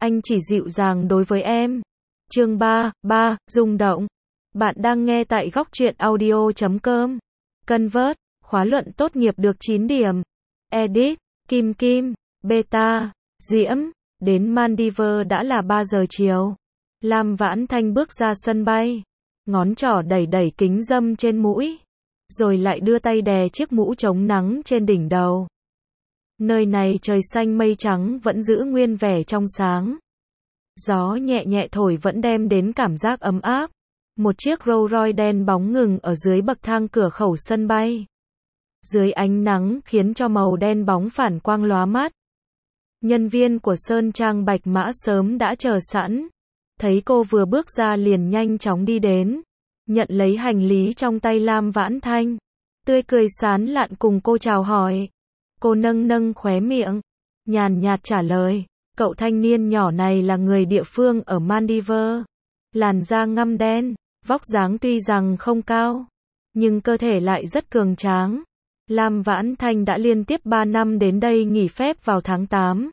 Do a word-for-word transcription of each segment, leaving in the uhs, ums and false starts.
anh chỉ dịu dàng đối với em. Chương ba, ba, rung động. Bạn đang nghe tại góc truyện audio chấm com. Convert, khóa luận tốt nghiệp được chín điểm. Edit, Kim Kim, Beta, Diễm, đến Maldives đã là ba giờ chiều. Lam Vãn Thanh bước ra sân bay, ngón trỏ đẩy đẩy kính râm trên mũi, rồi lại đưa tay đè chiếc mũ chống nắng trên đỉnh đầu. Nơi này trời xanh mây trắng vẫn giữ nguyên vẻ trong sáng. Gió nhẹ nhẹ thổi vẫn đem đến cảm giác ấm áp. Một chiếc Rolls Royce đen bóng ngừng ở dưới bậc thang cửa khẩu sân bay. Dưới ánh nắng khiến cho màu đen bóng phản quang lóa mắt. Nhân viên của Sơn Trang Bạch Mã sớm đã chờ sẵn. Thấy cô vừa bước ra liền nhanh chóng đi đến, nhận lấy hành lý trong tay Lam Vãn Thanh. Tươi cười sán lạn cùng cô chào hỏi. Cô nâng nâng khóe miệng, nhàn nhạt trả lời. Cậu thanh niên nhỏ này là người địa phương ở Maldives. Làn da ngăm đen, vóc dáng tuy rằng không cao, nhưng cơ thể lại rất cường tráng. Lam Vãn Thanh đã liên tiếp ba năm đến đây nghỉ phép vào tháng tám.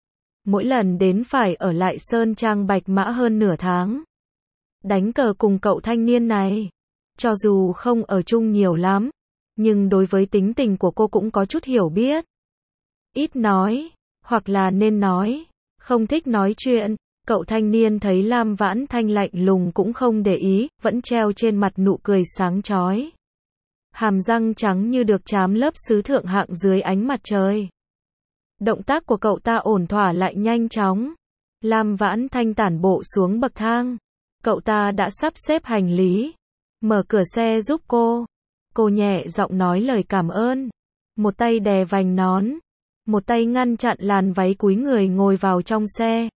Mỗi lần đến phải ở lại Sơn Trang Bạch Mã hơn nửa tháng. Đánh cờ cùng cậu thanh niên này. Cho dù không ở chung nhiều lắm, nhưng đối với tính tình của cô cũng có chút hiểu biết. Ít nói, hoặc là nên nói, không thích nói chuyện. Cậu thanh niên thấy Lam Vãn Thanh lạnh lùng cũng không để ý, vẫn treo trên mặt nụ cười sáng chói. Hàm răng trắng như được trám lớp sứ thượng hạng dưới ánh mặt trời. Động tác của cậu ta ổn thỏa lại nhanh chóng. Lam Vãn Thanh tản bộ xuống bậc thang. Cậu ta đã sắp xếp hành lý, mở cửa xe giúp cô. Cô nhẹ giọng nói lời cảm ơn. Một tay đè vành nón, một tay ngăn chặn làn váy cúi người ngồi vào trong xe.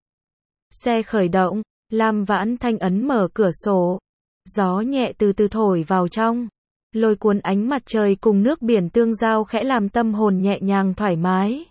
Xe khởi động, Lam Vãn Thanh ấn mở cửa sổ. Gió nhẹ từ từ thổi vào trong, lôi cuốn ánh mặt trời cùng nước biển tương giao khẽ làm tâm hồn nhẹ nhàng thoải mái.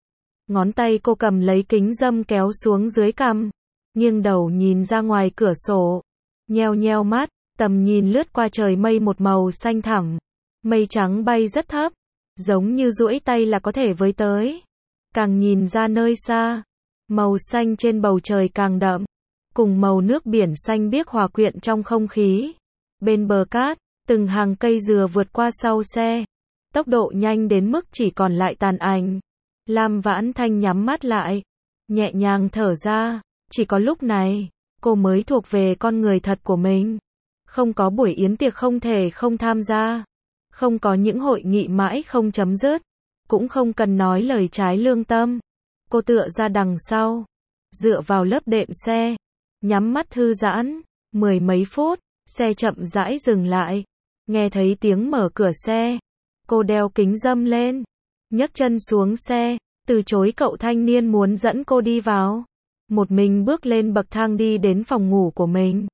Ngón tay cô cầm lấy kính râm kéo xuống dưới cằm, nghiêng đầu nhìn ra ngoài cửa sổ, nheo nheo mắt, tầm nhìn lướt qua trời mây một màu xanh thẳm. Mây trắng bay rất thấp, giống như duỗi tay là có thể với tới. Càng nhìn ra nơi xa, màu xanh trên bầu trời càng đậm, cùng màu nước biển xanh biếc hòa quyện trong không khí. Bên bờ cát, từng hàng cây dừa vượt qua sau xe, tốc độ nhanh đến mức chỉ còn lại tàn ảnh. Lam Vãn Thanh nhắm mắt lại, nhẹ nhàng thở ra. Chỉ có lúc này, cô mới thuộc về con người thật của mình. Không có buổi yến tiệc không thể không tham gia, không có những hội nghị mãi không chấm dứt, cũng không cần nói lời trái lương tâm. Cô tựa ra đằng sau, dựa vào lớp đệm xe, nhắm mắt thư giãn. Mười mấy phút, xe chậm rãi dừng lại. Nghe thấy tiếng mở cửa xe, cô đeo kính râm lên, nhấc chân xuống xe, từ chối cậu thanh niên muốn dẫn cô đi vào. Một mình bước lên bậc thang đi đến phòng ngủ của mình.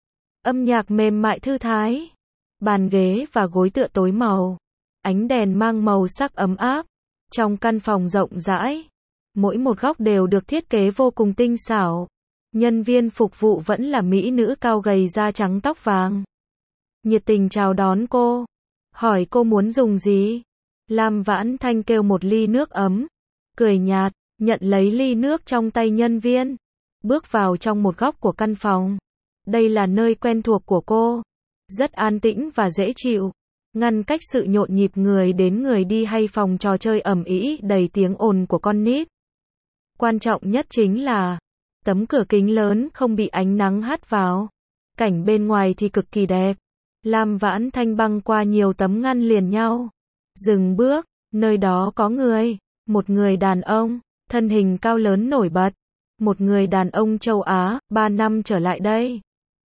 Âm nhạc mềm mại thư thái, bàn ghế và gối tựa tối màu, ánh đèn mang màu sắc ấm áp. Trong căn phòng rộng rãi, mỗi một góc đều được thiết kế vô cùng tinh xảo. Nhân viên phục vụ vẫn là mỹ nữ cao gầy da trắng tóc vàng. Nhiệt tình chào đón cô, hỏi cô muốn dùng gì. Lam Vãn Thanh kêu một ly nước ấm, cười nhạt, nhận lấy ly nước trong tay nhân viên, bước vào trong một góc của căn phòng. Đây là nơi quen thuộc của cô, rất an tĩnh và dễ chịu, ngăn cách sự nhộn nhịp người đến người đi hay phòng trò chơi ầm ĩ đầy tiếng ồn của con nít. Quan trọng nhất chính là tấm cửa kính lớn không bị ánh nắng hắt vào. Cảnh bên ngoài thì cực kỳ đẹp. Lam Vãn Thanh băng qua nhiều tấm ngăn liền nhau, dừng bước, nơi đó có người, một người đàn ông, thân hình cao lớn nổi bật, một người đàn ông châu Á, ba năm trở lại đây.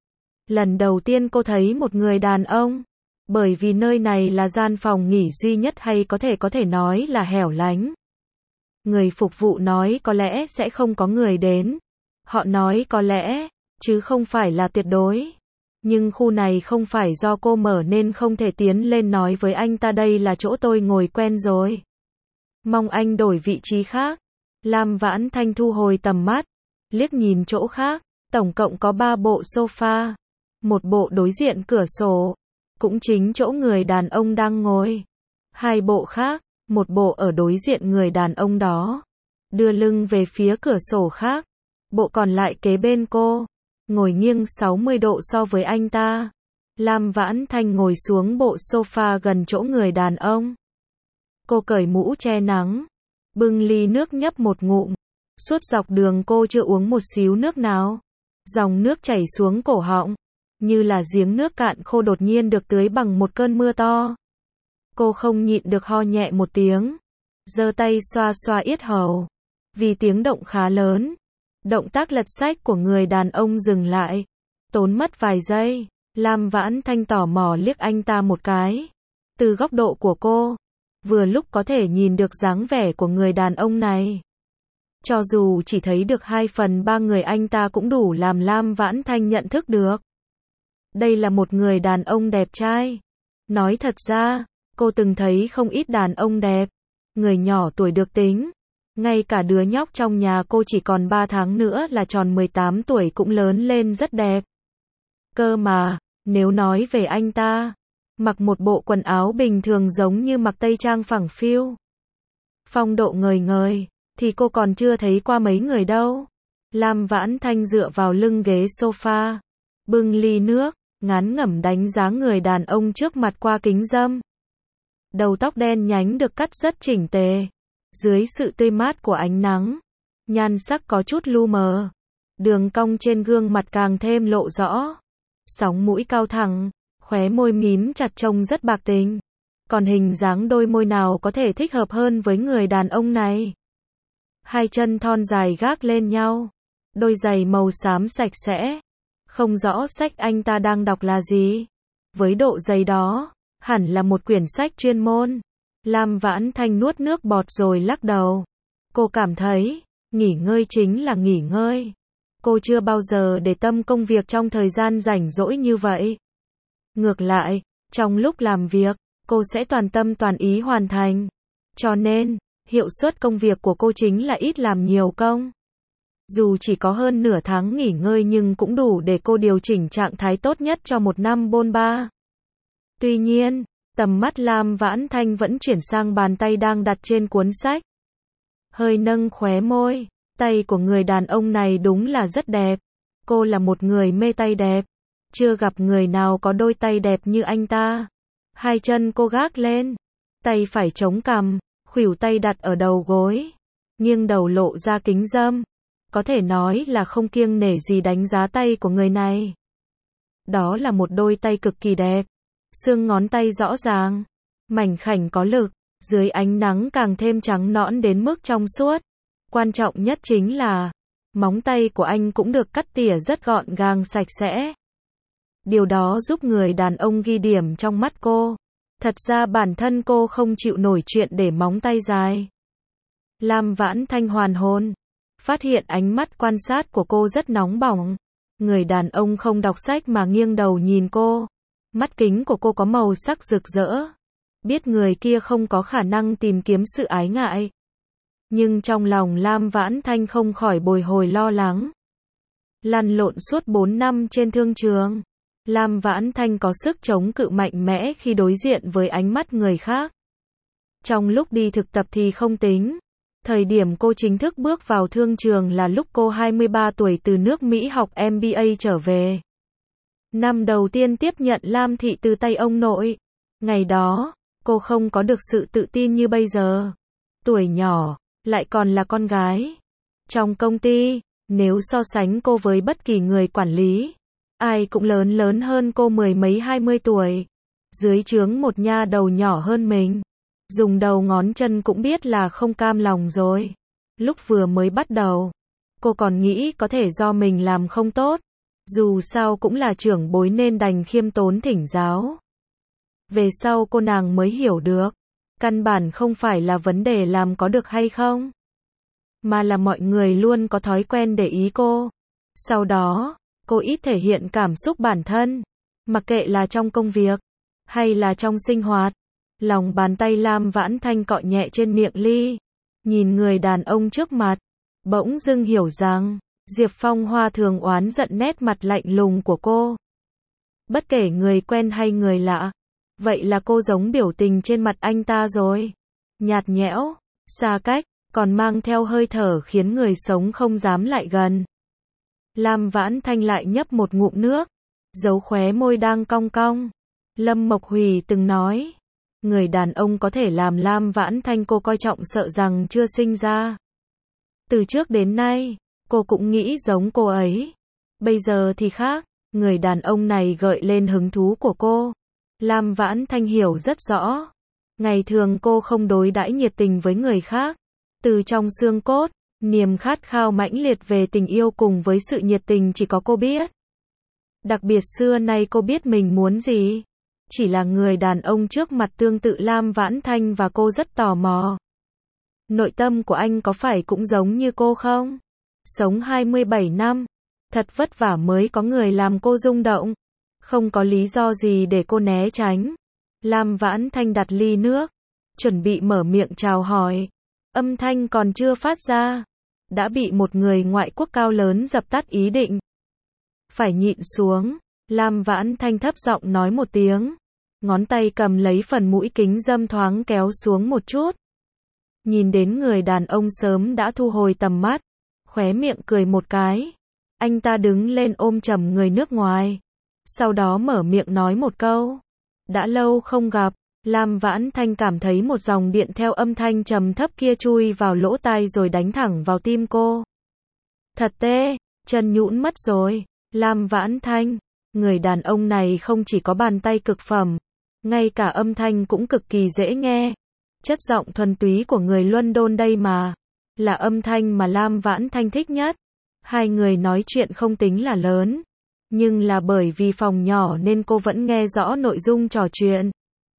Lần đầu tiên cô thấy một người đàn ông, bởi vì nơi này là gian phòng nghỉ duy nhất hay có thể có thể nói là hẻo lánh. Người phục vụ nói có lẽ sẽ không có người đến. Họ nói có lẽ, chứ không phải là tuyệt đối. Nhưng khu này không phải do cô mở nên không thể tiến lên nói với anh ta đây là chỗ tôi ngồi quen rồi. Mong anh đổi vị trí khác. Lam Vãn Thanh thu hồi tầm mắt, liếc nhìn chỗ khác. Tổng cộng có ba bộ sofa. Một bộ đối diện cửa sổ, cũng chính chỗ người đàn ông đang ngồi. Hai bộ khác, một bộ ở đối diện người đàn ông đó, đưa lưng về phía cửa sổ khác. Bộ còn lại kế bên cô, ngồi nghiêng sáu mươi độ so với anh ta. Lam Vãn Thanh ngồi xuống bộ sofa gần chỗ người đàn ông. Cô cởi mũ che nắng, bưng ly nước nhấp một ngụm. Suốt dọc đường cô chưa uống một xíu nước nào. Dòng nước chảy xuống cổ họng, như là giếng nước cạn khô đột nhiên được tưới bằng một cơn mưa to. Cô không nhịn được ho nhẹ một tiếng, giơ tay xoa xoa yết hầu. Vì tiếng động khá lớn, động tác lật sách của người đàn ông dừng lại. Tốn mất vài giây, Lam Vãn Thanh tò mò liếc anh ta một cái. Từ góc độ của cô, vừa lúc có thể nhìn được dáng vẻ của người đàn ông này. Cho dù chỉ thấy được hai phần ba người anh ta cũng đủ làm Lam Vãn Thanh nhận thức được. Đây là một người đàn ông đẹp trai. Nói thật ra, cô từng thấy không ít đàn ông đẹp. Người nhỏ tuổi được tính. Ngay cả đứa nhóc trong nhà cô chỉ còn ba tháng nữa là tròn mười tám tuổi cũng lớn lên rất đẹp. Cơ mà, nếu nói về anh ta, mặc một bộ quần áo bình thường giống như mặc tây trang phẳng phiu, phong độ ngời ngời, thì cô còn chưa thấy qua mấy người đâu. Lam Vãn Thanh dựa vào lưng ghế sofa, bưng ly nước, ngán ngẩm đánh giá người đàn ông trước mặt qua kính râm. Đầu tóc đen nhánh được cắt rất chỉnh tề. Dưới sự tươi mát của ánh nắng, nhan sắc có chút lu mờ. Đường cong trên gương mặt càng thêm lộ rõ. Sóng mũi cao thẳng, khóe môi mím chặt trông rất bạc tình. Còn hình dáng đôi môi nào có thể thích hợp hơn với người đàn ông này. Hai chân thon dài gác lên nhau, đôi giày màu xám sạch sẽ. Không rõ sách anh ta đang đọc là gì. Với độ dày đó, hẳn là một quyển sách chuyên môn. Lam Vãn Thanh nuốt nước bọt rồi lắc đầu. Cô cảm thấy, nghỉ ngơi chính là nghỉ ngơi. Cô chưa bao giờ để tâm công việc trong thời gian rảnh rỗi như vậy. Ngược lại, trong lúc làm việc, cô sẽ toàn tâm toàn ý hoàn thành. Cho nên, hiệu suất công việc của cô chính là ít làm nhiều công. Dù chỉ có hơn nửa tháng nghỉ ngơi nhưng cũng đủ để cô điều chỉnh trạng thái tốt nhất cho một năm bôn ba. Tuy nhiên, tầm mắt Lam Vãn Thanh vẫn chuyển sang bàn tay đang đặt trên cuốn sách. Hơi nâng khóe môi, tay của người đàn ông này đúng là rất đẹp. Cô là một người mê tay đẹp. Chưa gặp người nào có đôi tay đẹp như anh ta. Hai chân cô gác lên, tay phải chống cằm, khuỷu tay đặt ở đầu gối, nghiêng đầu lộ ra kính râm. Có thể nói là không kiêng nể gì đánh giá tay của người này. Đó là một đôi tay cực kỳ đẹp. Xương ngón tay rõ ràng, mảnh khảnh có lực, dưới ánh nắng càng thêm trắng nõn đến mức trong suốt. Quan trọng nhất chính là, móng tay của anh cũng được cắt tỉa rất gọn gàng sạch sẽ. Điều đó giúp người đàn ông ghi điểm trong mắt cô. Thật ra bản thân cô không chịu nổi chuyện để móng tay dài. Lam Vãn Thanh hoàn hồn, phát hiện ánh mắt quan sát của cô rất nóng bỏng. Người đàn ông không đọc sách mà nghiêng đầu nhìn cô. Mắt kính của cô có màu sắc rực rỡ. Biết người kia không có khả năng tìm kiếm sự ái ngại. Nhưng trong lòng Lam Vãn Thanh không khỏi bồi hồi lo lắng. Lăn lộn suốt bốn năm trên thương trường, Lam Vãn Thanh có sức chống cự mạnh mẽ khi đối diện với ánh mắt người khác. Trong lúc đi thực tập thì không tính. Thời điểm cô chính thức bước vào thương trường là lúc cô hai mươi ba tuổi từ nước Mỹ học em bê a trở về. Năm đầu tiên tiếp nhận Lam Thị từ tay ông nội. Ngày đó, cô không có được sự tự tin như bây giờ. Tuổi nhỏ, lại còn là con gái. Trong công ty, nếu so sánh cô với bất kỳ người quản lý, ai cũng lớn lớn hơn cô mười mấy hai mươi tuổi. Dưới trướng một nha đầu nhỏ hơn mình. Dùng đầu ngón chân cũng biết là không cam lòng rồi. Lúc vừa mới bắt đầu, cô còn nghĩ có thể do mình làm không tốt. Dù sao cũng là trưởng bối nên đành khiêm tốn thỉnh giáo. Về sau cô nàng mới hiểu được, căn bản không phải là vấn đề làm có được hay không, mà là mọi người luôn có thói quen để ý cô. Sau đó, cô ít thể hiện cảm xúc bản thân, mặc kệ là trong công việc, hay là trong sinh hoạt. Lòng bàn tay Lam Vãn Thanh cọ nhẹ trên miệng ly, nhìn người đàn ông trước mặt, bỗng dưng hiểu rằng, Diệp Phong Hoa thường oán giận nét mặt lạnh lùng của cô. Bất kể người quen hay người lạ, vậy là cô giống biểu tình trên mặt anh ta rồi. Nhạt nhẽo, xa cách, còn mang theo hơi thở khiến người sống không dám lại gần. Lam Vãn Thanh lại nhấp một ngụm nước, giấu khóe môi đang cong cong. Lâm Mộc Hùy từng nói, người đàn ông có thể làm Lam Vãn Thanh cô coi trọng sợ rằng chưa sinh ra. Từ trước đến nay, cô cũng nghĩ giống cô ấy. Bây giờ thì khác, người đàn ông này gợi lên hứng thú của cô. Lam Vãn Thanh hiểu rất rõ. Ngày thường cô không đối đãi nhiệt tình với người khác. Từ trong xương cốt, niềm khát khao mãnh liệt về tình yêu cùng với sự nhiệt tình chỉ có cô biết. Đặc biệt xưa nay cô biết mình muốn gì. Chỉ là người đàn ông trước mặt tương tự Lam Vãn Thanh và cô rất tò mò. Nội tâm của anh có phải cũng giống như cô không? Sống hai mươi bảy năm, thật vất vả mới có người làm cô rung động. Không có lý do gì để cô né tránh. Lam Vãn Thanh đặt ly nước, chuẩn bị mở miệng chào hỏi. Âm thanh còn chưa phát ra, đã bị một người ngoại quốc cao lớn dập tắt ý định. Phải nhịn xuống, Lam Vãn Thanh thấp giọng nói một tiếng. Ngón tay cầm lấy phần mũi kính dâm thoáng kéo xuống một chút. Nhìn đến người đàn ông sớm đã thu hồi tầm mắt, khóe miệng cười một cái. Anh ta đứng lên ôm chầm người nước ngoài. Sau đó mở miệng nói một câu. Đã lâu không gặp. Lam Vãn Thanh cảm thấy một dòng điện theo âm thanh trầm thấp kia chui vào lỗ tai rồi đánh thẳng vào tim cô. Thật tê, chân nhũn mất rồi. Lam Vãn Thanh, người đàn ông này không chỉ có bàn tay cực phẩm, ngay cả âm thanh cũng cực kỳ dễ nghe. Chất giọng thuần túy của người London đây mà, là âm thanh mà Lam Vãn Thanh thích nhất. Hai người nói chuyện không tính là lớn, nhưng là bởi vì phòng nhỏ nên cô vẫn nghe rõ nội dung trò chuyện.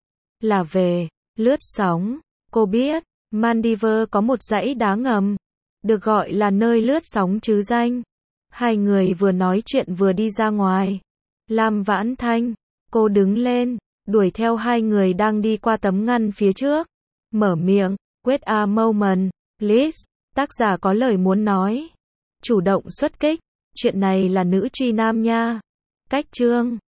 Là về lướt sóng. Cô biết, Maldives có một dãy đá ngầm, được gọi là nơi lướt sóng chứ danh. Hai người vừa nói chuyện vừa đi ra ngoài. Lam Vãn Thanh, cô đứng lên, đuổi theo hai người đang đi qua tấm ngăn phía trước. Mở miệng, wait a moment, please. Tác giả có lời muốn nói. Chủ động xuất kích, chuyện này là nữ truy nam nha. Cách chương